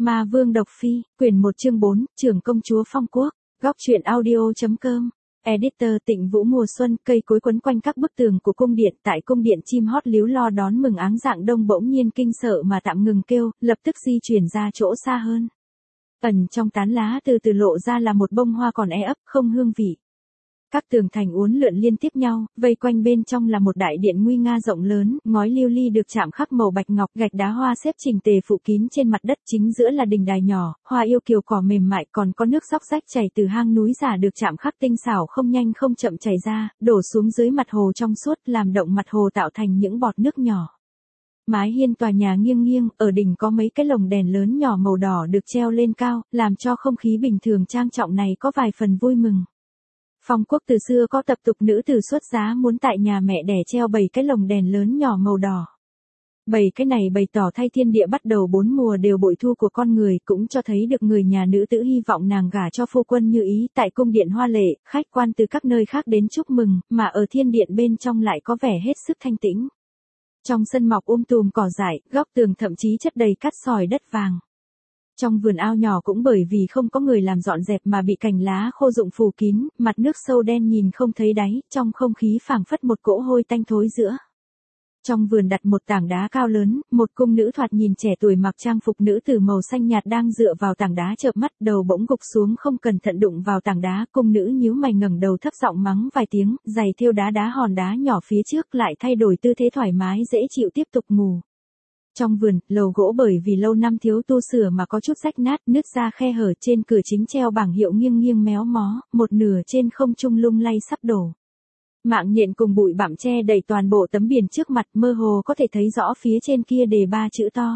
Ma Vương Độc Phi, quyển 1 chương 4, Trưởng công chúa Phong Quốc, góc truyện audio.com. Editor Tịnh Vũ mùa xuân, cây cối quấn quanh các bức tường của cung điện, tại cung điện chim hót líu lo đón mừng áng dạng đông bỗng nhiên kinh sợ mà tạm ngừng kêu, lập tức di chuyển ra chỗ xa hơn. Ẩn trong tán lá từ từ lộ ra là một bông hoa còn ấp, không hương vị. Các tường thành uốn lượn liên tiếp nhau, vây quanh bên trong là một đại điện nguy nga rộng lớn, ngói lưu ly được chạm khắc màu bạch ngọc, gạch đá hoa xếp chỉnh tề phủ kín trên mặt đất, chính giữa là đình đài nhỏ, hoa yêu kiều cỏ mềm mại, còn có nước róc rách chảy từ hang núi giả được chạm khắc tinh xảo không nhanh không chậm chảy ra, đổ xuống dưới mặt hồ trong suốt, làm động mặt hồ tạo thành những bọt nước nhỏ. Mái hiên tòa nhà nghiêng nghiêng, ở đỉnh có mấy cái lồng đèn lớn nhỏ màu đỏ được treo lên cao, làm cho không khí bình thường trang trọng này có vài phần vui mừng. Phong Quốc từ xưa có tập tục nữ tử xuất giá muốn tại nhà mẹ đẻ treo 7 cái lồng đèn lớn nhỏ màu đỏ. 7 cái này bày tỏ thay thiên địa bắt đầu 4 mùa đều bội thu của con người, cũng cho thấy được người nhà nữ tử hy vọng nàng gả cho phu quân như ý. Tại cung điện hoa lệ, khách quan từ các nơi khác đến chúc mừng, mà ở thiên điện bên trong lại có vẻ hết sức thanh tĩnh. Trong sân mọc tùm cỏ dại, góc tường thậm chí chất đầy cát sỏi đất vàng. Trong vườn ao nhỏ cũng bởi vì không có người làm dọn dẹp mà bị cành lá khô rụng phủ kín, mặt nước sâu đen nhìn không thấy đáy, trong không khí phảng phất một cỗ hôi tanh thối giữa. Trong vườn đặt một tảng đá cao lớn, một cung nữ thoạt nhìn trẻ tuổi mặc trang phục nữ tử màu xanh nhạt đang dựa vào tảng đá chợp mắt, đầu bỗng gục xuống không cẩn thận đụng vào tảng đá, cung nữ nhíu mày ngẩng đầu thấp giọng mắng vài tiếng, giày thêu đá hòn đá nhỏ phía trước lại thay đổi tư thế thoải mái dễ chịu tiếp tục ngủ. Trong vườn, lầu gỗ bởi vì lâu năm thiếu tu sửa mà có chút rách nát, nứt ra khe hở, trên cửa chính treo bảng hiệu nghiêng nghiêng méo mó, một nửa trên không trung lung lay sắp đổ. Mạng nhện cùng bụi bặm che đầy toàn bộ tấm biển trước mặt, mơ hồ có thể thấy rõ phía trên kia đề 3 chữ to.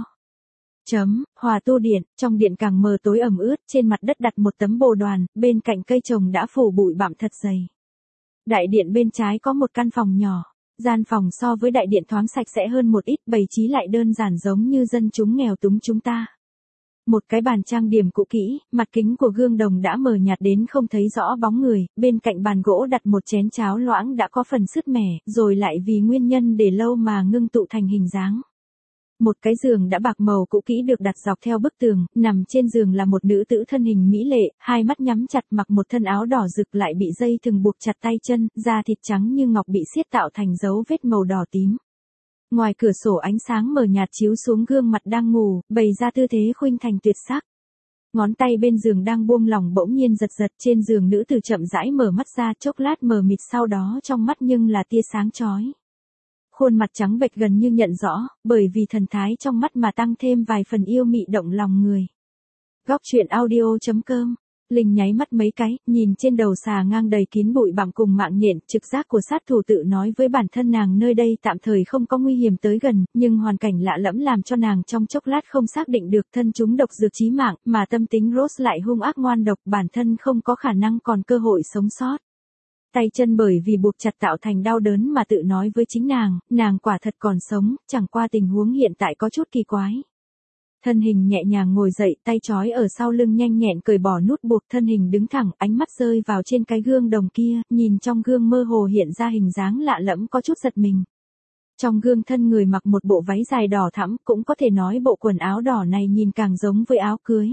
Hòa tu điện, trong điện càng mờ tối ẩm ướt, trên mặt đất đặt một tấm bồ đoàn, bên cạnh cây trồng đã phủ bụi bặm thật dày. Đại điện bên trái có một căn phòng nhỏ. Gian phòng so với đại điện thoáng sạch sẽ hơn một ít, bày trí lại đơn giản giống như dân chúng nghèo túng chúng ta. Một cái bàn trang điểm cũ kỹ, mặt kính của gương đồng đã mờ nhạt đến không thấy rõ bóng người, bên cạnh bàn gỗ đặt một chén cháo loãng đã có phần sứt mẻ, rồi lại vì nguyên nhân để lâu mà ngưng tụ thành hình dáng. Một cái giường đã bạc màu cũ kỹ được đặt dọc theo bức tường, nằm trên giường là một nữ tử thân hình mỹ lệ, hai mắt nhắm chặt mặc một thân áo đỏ rực lại bị dây thừng buộc chặt tay chân, da thịt trắng như ngọc bị siết tạo thành dấu vết màu đỏ tím. Ngoài cửa sổ ánh sáng mờ nhạt chiếu xuống gương mặt đang ngủ, bày ra tư thế khuynh thành tuyệt sắc. Ngón tay bên giường đang buông lỏng bỗng nhiên giật giật, trên giường nữ tử chậm rãi mở mắt ra, chốc lát mờ mịt, sau đó trong mắt nhưng là tia sáng chói. Khuôn mặt trắng bệch gần như nhận rõ, bởi vì thần thái trong mắt mà tăng thêm vài phần yêu mị động lòng người. Góc truyện audio.com. Linh nháy mắt mấy cái, nhìn trên đầu xà ngang đầy kín bụi bặm cùng mạng nhện, trực giác của sát thủ tự nói với bản thân nàng nơi đây tạm thời không có nguy hiểm tới gần, nhưng hoàn cảnh lạ lẫm làm cho nàng trong chốc lát không xác định được thân chúng độc dược chí mạng, mà tâm tính Rose lại hung ác ngoan độc, bản thân không có khả năng còn cơ hội sống sót. Tay chân bởi vì buộc chặt tạo thành đau đớn mà tự nói với chính nàng quả thật còn sống, chẳng qua tình huống hiện tại có chút kỳ quái. Thân hình nhẹ nhàng ngồi dậy, tay trói ở sau lưng nhanh nhẹn cởi bỏ nút buộc, thân hình đứng thẳng, ánh mắt rơi vào trên cái gương đồng kia, nhìn trong gương mơ hồ hiện ra hình dáng lạ lẫm có chút giật mình. Trong gương thân người mặc một bộ váy dài đỏ thẫm, cũng có thể nói bộ quần áo đỏ này nhìn càng giống với áo cưới.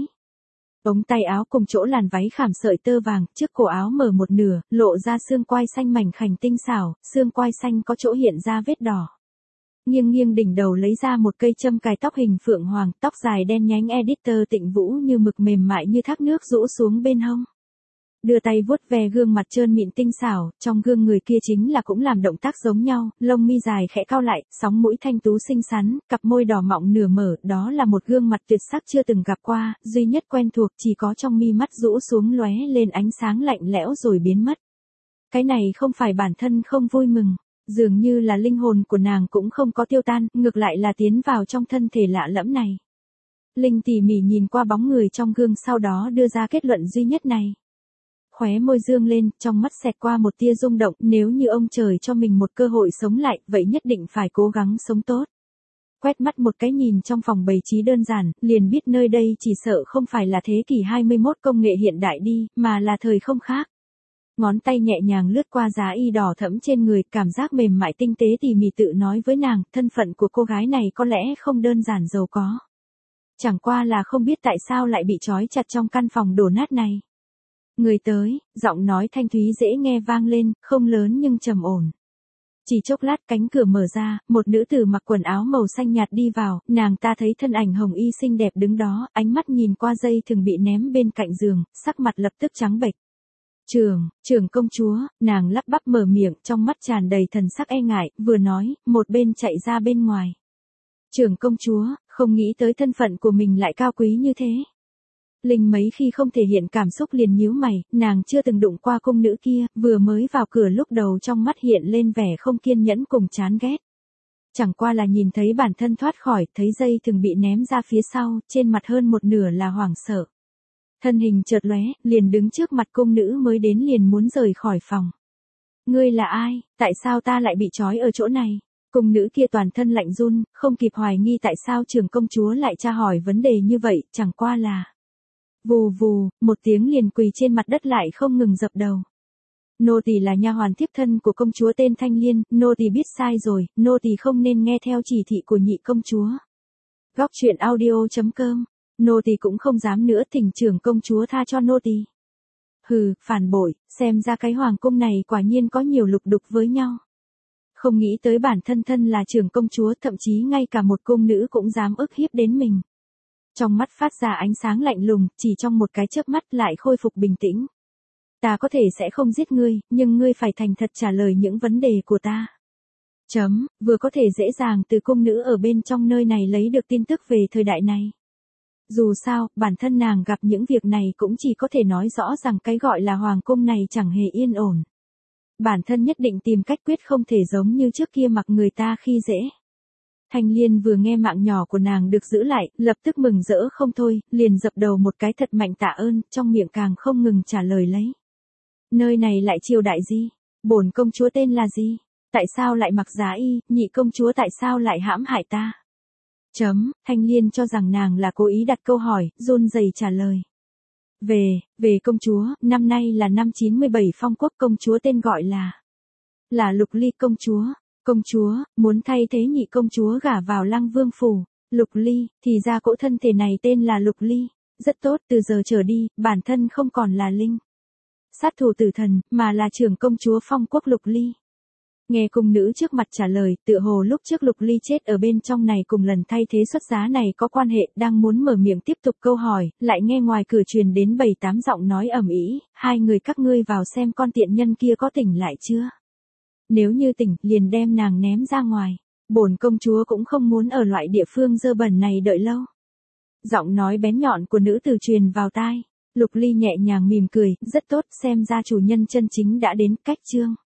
Ống tay áo cùng chỗ làn váy khảm sợi tơ vàng, trước cổ áo mở một nửa, lộ ra xương quai xanh mảnh khảnh tinh xảo, xương quai xanh có chỗ hiện ra vết đỏ. Nghiêng nghiêng đỉnh đầu lấy ra một cây châm cài tóc hình phượng hoàng, tóc dài đen nhánh Editor Tịnh Vũ như mực mềm mại như thác nước rũ xuống bên hông. Đưa tay vuốt ve gương mặt trơn mịn tinh xảo, trong gương người kia chính là cũng làm động tác giống nhau, lông mi dài khẽ cau lại, sóng mũi thanh tú xinh xắn, cặp môi đỏ mọng nửa mở, đó là một gương mặt tuyệt sắc chưa từng gặp qua, duy nhất quen thuộc chỉ có trong mi mắt rũ xuống lóe lên ánh sáng lạnh lẽo rồi biến mất. Cái này không phải bản thân không vui mừng, dường như là linh hồn của nàng cũng không có tiêu tan, ngược lại là tiến vào trong thân thể lạ lẫm này. Linh tỉ mỉ nhìn qua bóng người trong gương sau đó đưa ra kết luận duy nhất này. Khóe môi dương lên, trong mắt xẹt qua một tia rung động, nếu như ông trời cho mình một cơ hội sống lại, vậy nhất định phải cố gắng sống tốt. Quét mắt một cái nhìn trong phòng bày trí đơn giản, liền biết nơi đây chỉ sợ không phải là thế kỷ 21 công nghệ hiện đại đi, mà là thời không khác. Ngón tay nhẹ nhàng lướt qua giá y đỏ thẫm trên người, cảm giác mềm mại tinh tế tỉ mỉ tự nói với nàng, thân phận của cô gái này có lẽ không đơn giản giàu có. Chẳng qua là không biết tại sao lại bị trói chặt trong căn phòng đổ nát này. Người tới, giọng nói thanh thúy dễ nghe vang lên, không lớn nhưng trầm ổn. Chỉ chốc lát cánh cửa mở ra, một nữ tử mặc quần áo màu xanh nhạt đi vào, nàng ta thấy thân ảnh hồng y xinh đẹp đứng đó, ánh mắt nhìn qua dây thừng bị ném bên cạnh giường, sắc mặt lập tức trắng bệch. Trưởng công chúa, nàng lắp bắp mở miệng, trong mắt tràn đầy thần sắc e ngại, vừa nói, một bên chạy ra bên ngoài. Trưởng công chúa, không nghĩ tới thân phận của mình lại cao quý như thế. Linh mấy khi không thể hiện cảm xúc liền nhíu mày, nàng chưa từng đụng qua cung nữ kia, vừa mới vào cửa lúc đầu trong mắt hiện lên vẻ không kiên nhẫn cùng chán ghét. Chẳng qua là nhìn thấy bản thân thoát khỏi, thấy dây thừng bị ném ra phía sau, trên mặt hơn một nửa là hoảng sợ. Thân hình chợt lóe, liền đứng trước mặt cung nữ mới đến liền muốn rời khỏi phòng. Ngươi là ai, tại sao ta lại bị trói ở chỗ này? Cung nữ kia toàn thân lạnh run, không kịp hoài nghi tại sao trưởng công chúa lại tra hỏi vấn đề như vậy, chẳng qua là. Vù vù, một tiếng liền quỳ trên mặt đất lại không ngừng dập đầu. Nô tỳ là nha hoàn thiếp thân của công chúa tên Thanh Liên, nô tỳ biết sai rồi, nô tỳ không nên nghe theo chỉ thị của nhị công chúa. Góc truyện audio.com, nô tỳ cũng không dám nữa, thỉnh trưởng công chúa tha cho nô tỳ. Hừ, phản bội, xem ra cái hoàng cung này quả nhiên có nhiều lục đục với nhau. Không nghĩ tới bản thân là trưởng công chúa, thậm chí ngay cả một cung nữ cũng dám ức hiếp đến mình. Trong mắt phát ra ánh sáng lạnh lùng, chỉ trong một cái chớp mắt lại khôi phục bình tĩnh. Ta có thể sẽ không giết ngươi, nhưng ngươi phải thành thật trả lời những vấn đề của ta. Vừa có thể dễ dàng từ cung nữ ở bên trong nơi này lấy được tin tức về thời đại này. Dù sao, bản thân nàng gặp những việc này cũng chỉ có thể nói rõ rằng cái gọi là hoàng cung này chẳng hề yên ổn. Bản thân nhất định tìm cách quyết không thể giống như trước kia mặc người ta khi dễ. Thanh Liên vừa nghe mạng nhỏ của nàng được giữ lại, lập tức mừng rỡ không thôi, liền dập đầu một cái thật mạnh tạ ơn, trong miệng càng không ngừng trả lời lấy. Nơi này lại triều đại gì? Bổn công chúa tên là gì? Tại sao lại mặc giá y, nhị công chúa tại sao lại hãm hại ta? Thanh Liên cho rằng nàng là cố ý đặt câu hỏi, run rẩy trả lời. Về công chúa, năm nay là năm 97 phong quốc, công chúa tên gọi là Lục Ly công chúa. Công chúa, muốn thay thế nhị công chúa gả vào Lăng Vương phủ. Lục Ly, thì ra cỗ thân thể này tên là Lục Ly. Rất tốt, từ giờ trở đi, bản thân không còn là Linh sát thủ tử thần, mà là trưởng công chúa phong quốc Lục Ly. Nghe cung nữ trước mặt trả lời, tựa hồ lúc trước Lục Ly chết ở bên trong này cùng lần thay thế xuất giá này có quan hệ, đang muốn mở miệng tiếp tục câu hỏi, lại nghe ngoài cửa truyền đến 7-8 giọng nói ầm ĩ, hai người các ngươi vào xem con tiện nhân kia có tỉnh lại chưa. Nếu như tỉnh, liền đem nàng ném ra ngoài. Bổn công chúa cũng không muốn ở loại địa phương dơ bẩn này đợi lâu. Giọng nói bén nhọn của nữ tử truyền vào tai. Lục Ly nhẹ nhàng mỉm cười, rất tốt, xem ra chủ nhân chân chính đã đến, cách chương.